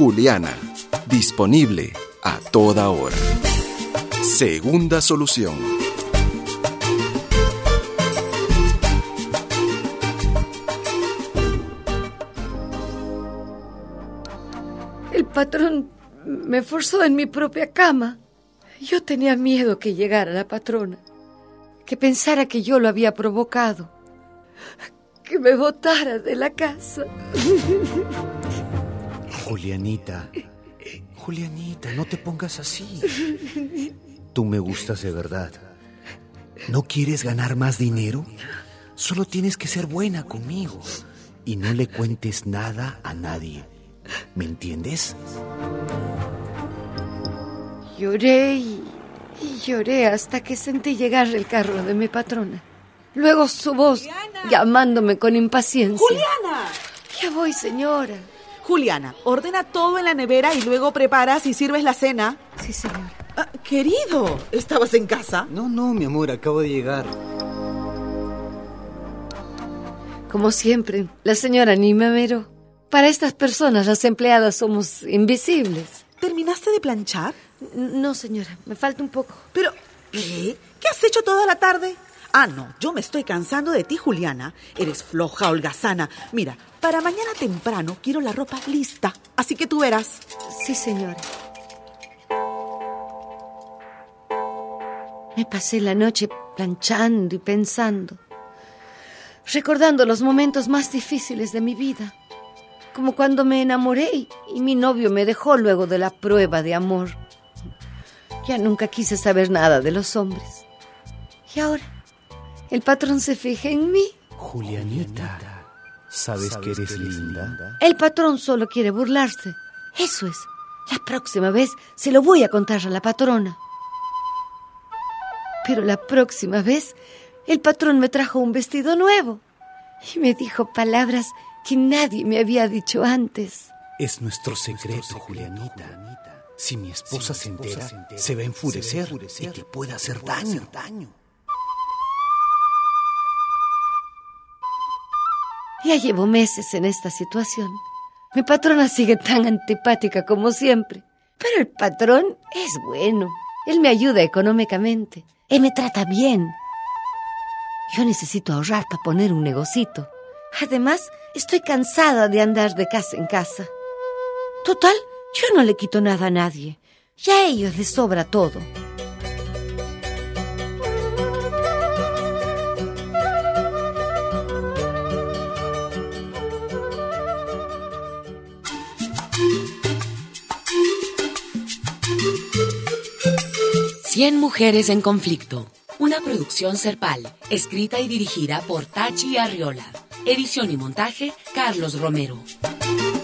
Juliana. Disponible a toda hora. Segunda solución. El patrón me forzó en mi propia cama. Yo tenía miedo que llegara la patrona, que pensara que yo lo había provocado, que me botara de la casa. Julianita, no te pongas así. Tú me gustas de verdad. ¿No quieres ganar más dinero? Solo tienes que ser buena conmigo y no le cuentes nada a nadie. ¿Me entiendes? Lloré y lloré hasta que sentí llegar el carro de mi patrona. Luego su voz, Juliana, llamándome con impaciencia. ¡Juliana! Ya voy, señora. Juliana, ordena todo en la nevera y luego preparas y sirves la cena. Sí, señora. Querido, ¿estabas en casa? No, mi amor, acabo de llegar. Como siempre, la señora ni me miró. Para estas personas, las empleadas somos invisibles. ¿Terminaste de planchar? No, señora, me falta un poco. Pero, ¿qué? ¿Qué has hecho toda la tarde? No, yo me estoy cansando de ti, Juliana. Eres floja, holgazana. Mira, para mañana temprano quiero la ropa lista, así que tú verás. Sí, señora. Me pasé la noche planchando y pensando, recordando los momentos más difíciles de mi vida, como cuando me enamoré y mi novio me dejó luego de la prueba de amor. Ya nunca quise saber nada de los hombres. Y ahora, el patrón se fija en mí. Julianita, ¿sabes que eres linda? El patrón solo quiere burlarse. Eso es. La próxima vez se lo voy a contar a la patrona. Pero la próxima vez, el patrón me trajo un vestido nuevo y me dijo palabras que nadie me había dicho antes. Es nuestro secreto, Julianita. Si mi esposa se entera, se va a enfurecer y te puede hacer daño. Ya llevo meses en esta situación. Mi patrona sigue tan antipática como siempre. Pero el patrón es bueno. Él me ayuda económicamente. Él me trata bien. Yo necesito ahorrar para poner un negocito. Además, estoy cansada de andar de casa en casa. Total, yo no le quito nada a nadie. Ya a ellos les sobra todo. Cien mujeres en conflicto. Una producción Serpal, escrita y dirigida por Tachi Arriola. Edición y montaje, Carlos Romero.